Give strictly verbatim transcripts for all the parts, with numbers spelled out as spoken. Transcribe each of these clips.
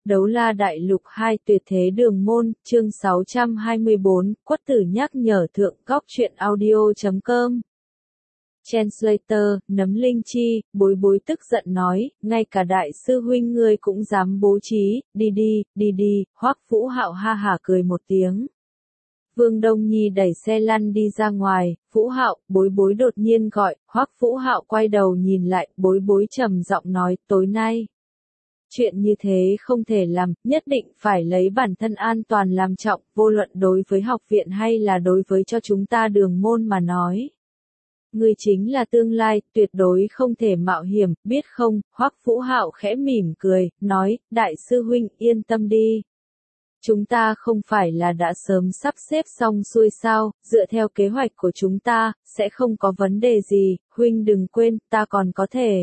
Đấu La Đại Lục hai Tuyệt Thế Đường Môn, chương sáu trăm hai mươi bốn, Quất Tử nhắc nhở thượng góc truyện audio chấm com. Translator, Nấm Linh Chi, bối bối tức giận nói, ngay cả đại sư huynh ngươi cũng dám bố trí, đi đi, đi đi, Hoắc Vũ Hạo ha hả cười một tiếng. Vương Đông Nhi đẩy xe lăn đi ra ngoài, Vũ Hạo, bối bối đột nhiên gọi, Hoắc Vũ Hạo quay đầu nhìn lại, bối bối trầm giọng nói, tối nay. Chuyện như thế không thể làm, nhất định phải lấy bản thân an toàn làm trọng, vô luận đối với học viện hay là đối với cho chúng ta đường môn mà nói. Ngươi chính là tương lai, tuyệt đối không thể mạo hiểm, biết không? Hoắc Vũ Hạo khẽ mỉm cười, nói, đại sư huynh yên tâm đi. Chúng ta không phải là đã sớm sắp xếp xong xuôi sao, dựa theo kế hoạch của chúng ta, sẽ không có vấn đề gì, huynh đừng quên, ta còn có thể.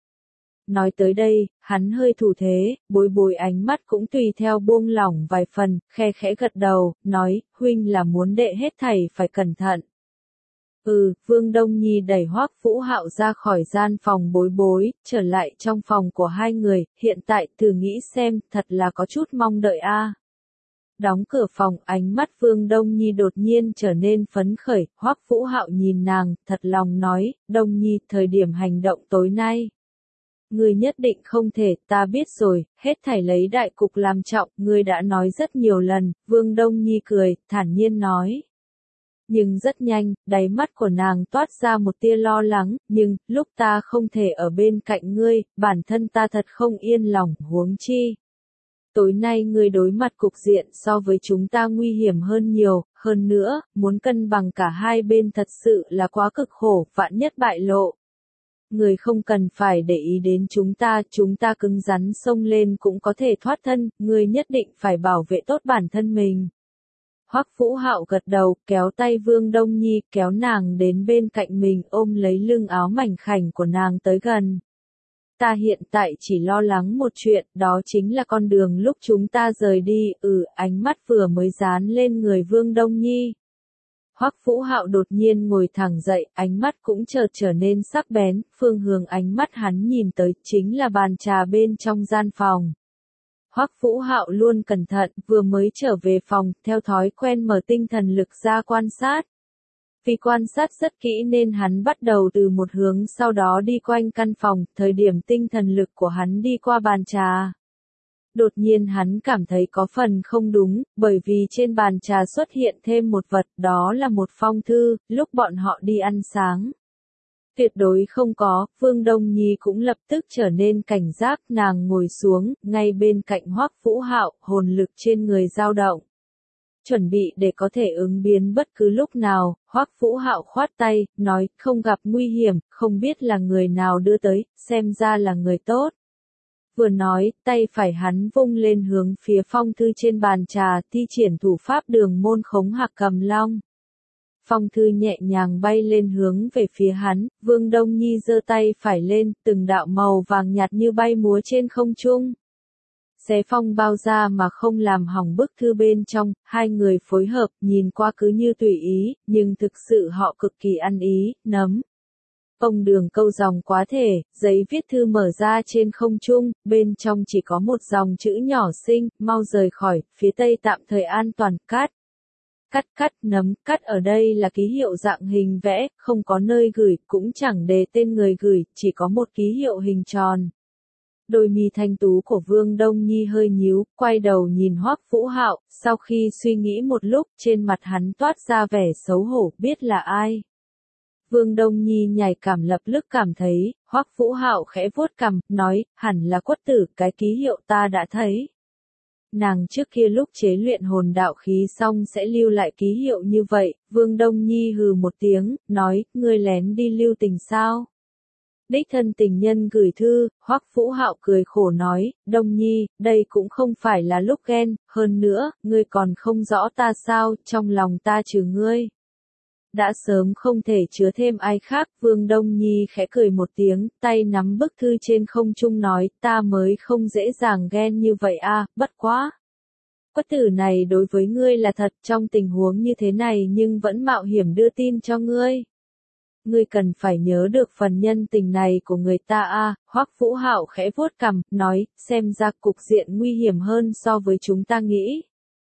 Nói tới đây, hắn hơi thủ thế, bối bối ánh mắt cũng tùy theo buông lỏng vài phần, khe khẽ gật đầu, nói, huynh là muốn đệ hết thảy phải cẩn thận. Ừ, Vương Đông Nhi đẩy Hoắc Vũ Hạo ra khỏi gian phòng bối bối, trở lại trong phòng của hai người, hiện tại thử nghĩ xem, thật là có chút mong đợi a. À. Đóng cửa phòng, ánh mắt Vương Đông Nhi đột nhiên trở nên phấn khởi, Hoắc Vũ Hạo nhìn nàng, thật lòng nói, Đông Nhi, thời điểm hành động tối nay. Ngươi nhất định không thể, ta biết rồi, hết thảy lấy đại cục làm trọng, ngươi đã nói rất nhiều lần, Vương Đông Nhi cười, thản nhiên nói. Nhưng rất nhanh, đáy mắt của nàng toát ra một tia lo lắng, nhưng, lúc ta không thể ở bên cạnh ngươi, bản thân ta thật không yên lòng, huống chi. Tối nay ngươi đối mặt cục diện so với chúng ta nguy hiểm hơn nhiều, hơn nữa, muốn cân bằng cả hai bên thật sự là quá cực khổ, vạn nhất bại lộ. Người không cần phải để ý đến chúng ta, chúng ta cứng rắn xông lên cũng có thể thoát thân, người nhất định phải bảo vệ tốt bản thân mình. Hoắc Vũ Hạo gật đầu, kéo tay Vương Đông Nhi, kéo nàng đến bên cạnh mình, ôm lấy lưng áo mảnh khảnh của nàng tới gần. Ta hiện tại chỉ lo lắng một chuyện, đó chính là con đường lúc chúng ta rời đi, ừ, ánh mắt vừa mới dán lên người Vương Đông Nhi. Hoắc Vũ Hạo đột nhiên ngồi thẳng dậy, ánh mắt cũng chợt trở nên sắc bén, phương hướng ánh mắt hắn nhìn tới chính là bàn trà bên trong gian phòng. Hoắc Vũ Hạo luôn cẩn thận, vừa mới trở về phòng, theo thói quen mở tinh thần lực ra quan sát. Vì quan sát rất kỹ nên hắn bắt đầu từ một hướng sau đó đi quanh căn phòng, thời điểm tinh thần lực của hắn đi qua bàn trà. Đột nhiên hắn cảm thấy có phần không đúng, bởi vì trên bàn trà xuất hiện thêm một vật, đó là một phong thư, lúc bọn họ đi ăn sáng. Tuyệt đối không có, Vương Đông Nhi cũng lập tức trở nên cảnh giác, nàng ngồi xuống, ngay bên cạnh Hoắc Vũ Hạo, hồn lực trên người dao động. Chuẩn bị để có thể ứng biến bất cứ lúc nào, Hoắc Vũ Hạo khoát tay, nói, không gặp nguy hiểm, không biết là người nào đưa tới, xem ra là người tốt. Vừa nói, tay phải hắn vung lên hướng phía phong thư trên bàn trà, thi triển thủ pháp đường môn khống hạc cầm long. Phong thư nhẹ nhàng bay lên hướng về phía hắn, Vương Đông Nhi giơ tay phải lên, từng đạo màu vàng nhạt như bay múa trên không trung. Xé phong bao ra mà không làm hỏng bức thư bên trong, hai người phối hợp, nhìn qua cứ như tùy ý, nhưng thực sự họ cực kỳ ăn ý, nấm. Ông đường câu dòng quá thể, giấy viết thư mở ra trên không trung, bên trong chỉ có một dòng chữ nhỏ xinh, mau rời khỏi, phía tây tạm thời an toàn, cắt. Cắt cắt nấm, cắt ở đây là ký hiệu dạng hình vẽ, không có nơi gửi, cũng chẳng đề tên người gửi, chỉ có một ký hiệu hình tròn. Đôi mi thanh tú của Vương Đông Nhi hơi nhíu, quay đầu nhìn Hoắc Vũ Hạo, sau khi suy nghĩ một lúc, trên mặt hắn toát ra vẻ xấu hổ, biết là ai. Vương Đông Nhi nhạy cảm lập tức cảm thấy, Hoắc Vũ Hạo khẽ vuốt cằm, nói, hẳn là Quất Tử, cái ký hiệu ta đã thấy. Nàng trước kia lúc chế luyện hồn đạo khí xong sẽ lưu lại ký hiệu như vậy, Vương Đông Nhi hừ một tiếng, nói, ngươi lén đi lưu tình sao? Đích thân tình nhân gửi thư, Hoắc Vũ Hạo cười khổ nói, Đông Nhi, đây cũng không phải là lúc ghen, hơn nữa, ngươi còn không rõ ta sao, trong lòng ta trừ ngươi. Đã sớm không thể chứa thêm ai khác, Vương Đông Nhi khẽ cười một tiếng, tay nắm bức thư trên không trung nói, ta mới không dễ dàng ghen như vậy a, bất quá. Quất Tử này đối với ngươi là thật, trong tình huống như thế này nhưng vẫn mạo hiểm đưa tin cho ngươi. ngươi cần phải nhớ được phần nhân tình này của người ta a. Hoắc Vũ Hạo khẽ vuốt cằm, nói, xem ra cục diện nguy hiểm hơn so với chúng ta nghĩ.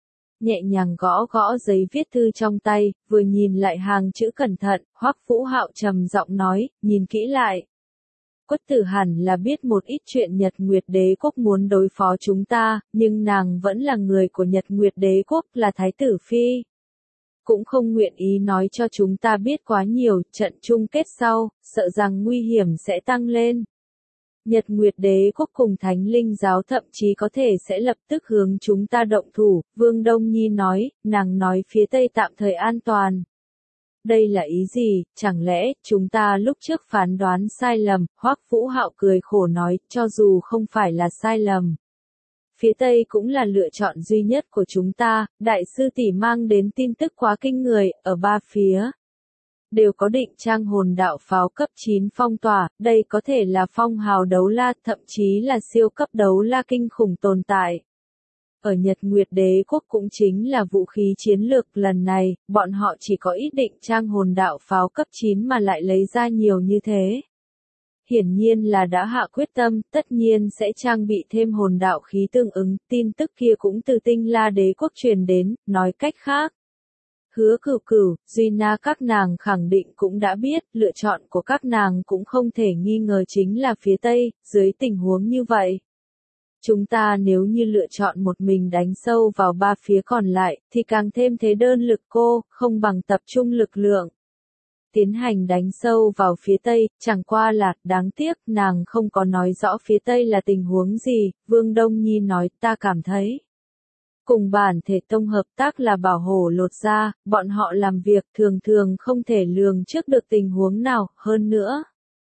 Nhẹ nhàng gõ gõ giấy viết thư trong tay, vừa nhìn lại hàng chữ cẩn thận, Hoắc Vũ Hạo trầm giọng nói, nhìn kỹ lại. Quất Tử hẳn là biết một ít chuyện Nhật Nguyệt Đế Quốc muốn đối phó chúng ta, nhưng nàng vẫn là người của Nhật Nguyệt Đế Quốc, là Thái tử Phi. Cũng không nguyện ý nói cho chúng ta biết quá nhiều, trận chung kết sau, sợ rằng nguy hiểm sẽ tăng lên. Nhật Nguyệt Đế Quốc cùng Thánh Linh Giáo thậm chí có thể sẽ lập tức hướng chúng ta động thủ, Vương Đông Nhi nói, nàng nói phía Tây tạm thời an toàn. Đây là ý gì, chẳng lẽ, chúng ta lúc trước phán đoán sai lầm, Hoắc Vũ Hạo cười khổ nói, cho dù không phải là sai lầm. Phía Tây cũng là lựa chọn duy nhất của chúng ta, đại sư tỷ mang đến tin tức quá kinh người, ở ba phía. Đều có định trang hồn đạo pháo cấp chín phong tỏa, đây có thể là phong hào đấu la, thậm chí là siêu cấp đấu la kinh khủng tồn tại. Ở Nhật Nguyệt Đế Quốc cũng chính là vũ khí chiến lược lần này, bọn họ chỉ có ít định trang hồn đạo pháo cấp chín mà lại lấy ra nhiều như thế. Hiển nhiên là đã hạ quyết tâm, tất nhiên sẽ trang bị thêm hồn đạo khí tương ứng, tin tức kia cũng từ Tinh La Đế Quốc truyền đến, nói cách khác. Hứa Cửu Cửu, Duy Na các nàng khẳng định cũng đã biết, lựa chọn của các nàng cũng không thể nghi ngờ chính là phía Tây, dưới tình huống như vậy. Chúng ta nếu như lựa chọn một mình đánh sâu vào ba phía còn lại, thì càng thêm thế đơn lực cô, không bằng tập trung lực lượng. Tiến hành đánh sâu vào phía Tây, chẳng qua là, đáng tiếc, nàng không có nói rõ phía Tây là tình huống gì, Vương Đông Nhi nói, ta cảm thấy. Cùng bản thể tông hợp tác là bảo hộ lột ra, bọn họ làm việc thường thường không thể lường trước được tình huống nào, hơn nữa.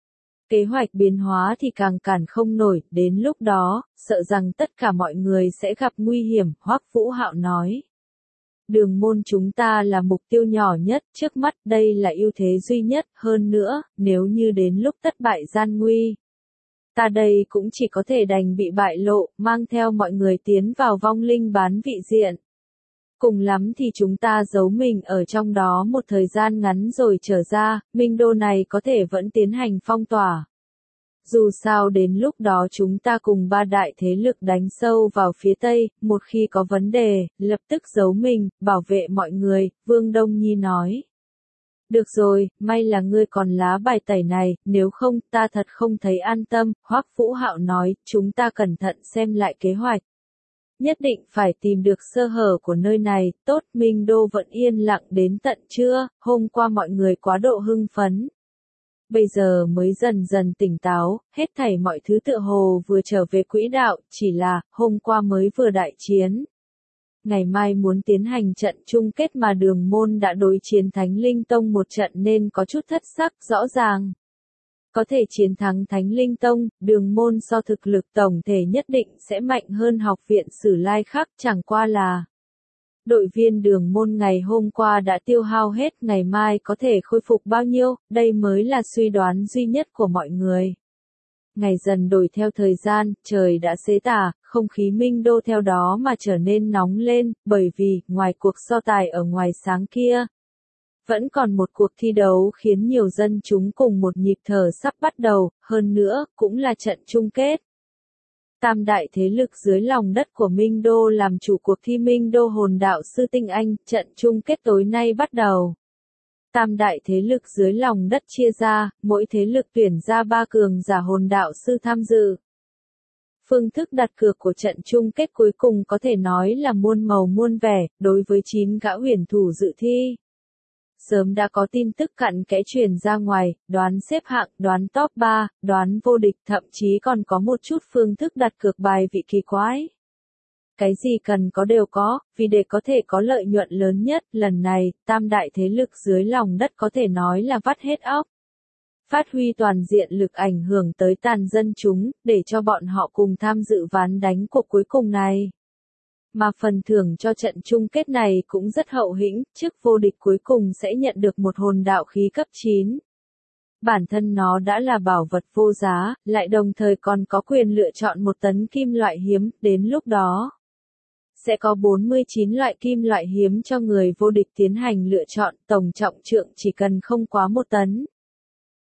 Kế hoạch biến hóa thì càng cản không nổi, đến lúc đó, sợ rằng tất cả mọi người sẽ gặp nguy hiểm, Hoắc Vũ Hạo nói. Đường môn chúng ta là mục tiêu nhỏ nhất, trước mắt đây là ưu thế duy nhất, hơn nữa, nếu như đến lúc thất bại gian nguy. Ta đây cũng chỉ có thể đành bị bại lộ, mang theo mọi người tiến vào vong linh bán vị diện. Cùng lắm thì chúng ta giấu mình ở trong đó một thời gian ngắn rồi trở ra, minh đô này có thể vẫn tiến hành phong tỏa. Dù sao đến lúc đó chúng ta cùng ba đại thế lực đánh sâu vào phía Tây, một khi có vấn đề, lập tức giấu mình, bảo vệ mọi người, Vương Đông Nhi nói. Được rồi, may là ngươi còn lá bài tẩy này, nếu không ta thật không thấy an tâm, Hoắc Vũ Hạo nói, chúng ta cẩn thận xem lại kế hoạch. Nhất định phải tìm được sơ hở của nơi này, tốt, Minh Đô vẫn yên lặng đến tận trưa, hôm qua mọi người quá độ hưng phấn. Bây giờ mới dần dần tỉnh táo, hết thảy mọi thứ tựa hồ vừa trở về quỹ đạo, chỉ là, hôm qua mới vừa đại chiến. Ngày mai muốn tiến hành trận chung kết mà Đường Môn đã đối chiến Thánh Linh Tông một trận nên có chút thất sắc, rõ ràng. Có thể chiến thắng Thánh Linh Tông, Đường Môn so thực lực tổng thể nhất định sẽ mạnh hơn học viện Sử Lai khác, chẳng qua là đội viên Đường Môn ngày hôm qua đã tiêu hao hết, ngày mai có thể khôi phục bao nhiêu, đây mới là suy đoán duy nhất của mọi người. Ngày dần đổi theo thời gian, trời đã xế tà, không khí Minh Đô theo đó mà trở nên nóng lên, bởi vì, ngoài cuộc so tài ở ngoài sáng kia, vẫn còn một cuộc thi đấu khiến nhiều dân chúng cùng một nhịp thở sắp bắt đầu, hơn nữa, cũng là trận chung kết. Tam đại thế lực dưới lòng đất của Minh Đô làm chủ cuộc thi Minh Đô Hồn Đạo Sư Tinh Anh, trận chung kết tối nay bắt đầu. Tam đại thế lực dưới lòng đất chia ra, mỗi thế lực tuyển ra ba cường giả hồn đạo sư tham dự. Phương thức đặt cược của trận chung kết cuối cùng có thể nói là muôn màu muôn vẻ, đối với chín gã huyền thủ dự thi. Sớm đã có tin tức cặn kẽ truyền ra ngoài, đoán xếp hạng, đoán top ba, đoán vô địch, thậm chí còn có một chút phương thức đặt cược bài vị kỳ quái. Cái gì cần có đều có, vì để có thể có lợi nhuận lớn nhất, lần này, tam đại thế lực dưới lòng đất có thể nói là vắt hết óc. Phát huy toàn diện lực ảnh hưởng tới tàn dân chúng, để cho bọn họ cùng tham dự ván đánh cuộc cuối cùng này. Mà phần thưởng cho trận chung kết này cũng rất hậu hĩnh, chức vô địch cuối cùng sẽ nhận được một hồn đạo khí cấp chín. Bản thân nó đã là bảo vật vô giá, lại đồng thời còn có quyền lựa chọn một tấn kim loại hiếm, đến lúc đó sẽ có bốn mươi chín loại kim loại hiếm cho người vô địch tiến hành lựa chọn, tổng trọng trượng chỉ cần không quá một tấn.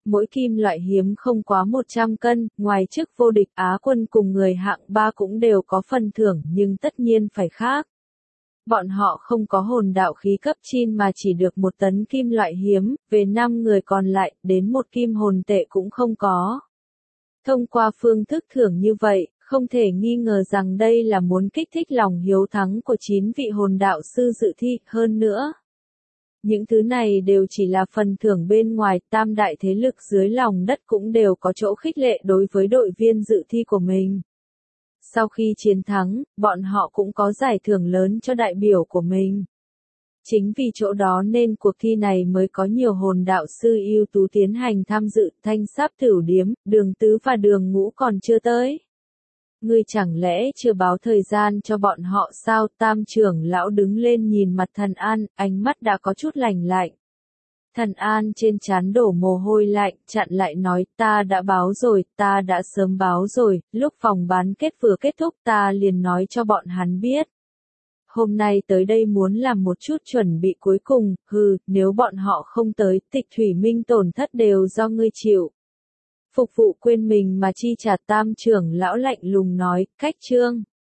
Mỗi kim loại hiếm không quá một trăm cân, ngoài chức vô địch Á quân cùng người hạng ba cũng đều có phần thưởng nhưng tất nhiên phải khác. Bọn họ không có hồn đạo khí cấp chin mà chỉ được một tấn kim loại hiếm, về năm người còn lại, đến một kim hồn tệ cũng không có. Thông qua phương thức thưởng như vậy, không thể nghi ngờ rằng đây là muốn kích thích lòng hiếu thắng của chín vị hồn đạo sư dự thi, hơn nữa. Những thứ này đều chỉ là phần thưởng bên ngoài, tam đại thế lực dưới lòng đất cũng đều có chỗ khích lệ đối với đội viên dự thi của mình. Sau khi chiến thắng, bọn họ cũng có giải thưởng lớn cho đại biểu của mình. Chính vì chỗ đó nên cuộc thi này mới có nhiều hồn đạo sư ưu tú tiến hành tham dự, Thanh Sáp Tửu Điếm, Đường Tứ và Đường Ngũ còn chưa tới. Ngươi chẳng lẽ chưa báo thời gian cho bọn họ sao? Tam trưởng lão đứng lên nhìn mặt Thần An, ánh mắt đã có chút lạnh lạnh. Thần An trên trán đổ mồ hôi lạnh, chặn lại nói, ta đã báo rồi, ta đã sớm báo rồi, lúc vòng bán kết vừa kết thúc ta liền nói cho bọn hắn biết. Hôm nay tới đây muốn làm một chút chuẩn bị cuối cùng, hừ, nếu bọn họ không tới, Tịch Thủy Minh tổn thất đều do ngươi chịu. Phục vụ quên mình mà chi trả, tam trưởng lão lạnh lùng nói, cách trương.